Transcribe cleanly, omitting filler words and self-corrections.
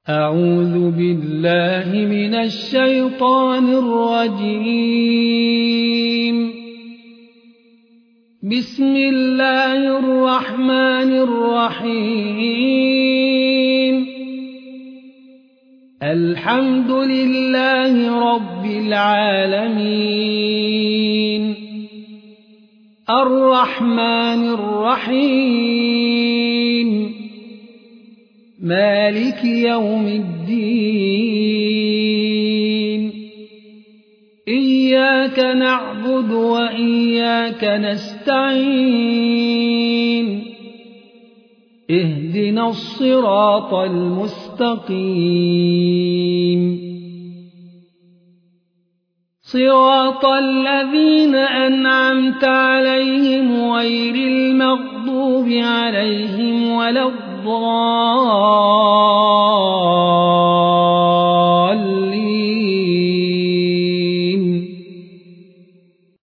أعوذ بالله من الشيطان الرجيم. بسم الله الرحمن الرحيم. الحمد لله رب العالمين، الرحمن الرحيم، مالك يوم الدين. إياك نعبد وإياك نستعين. اهدنا الصراط المستقيم، صراط الذين أنعمت عليهم غير المغضوب عليهم ولا الضالين.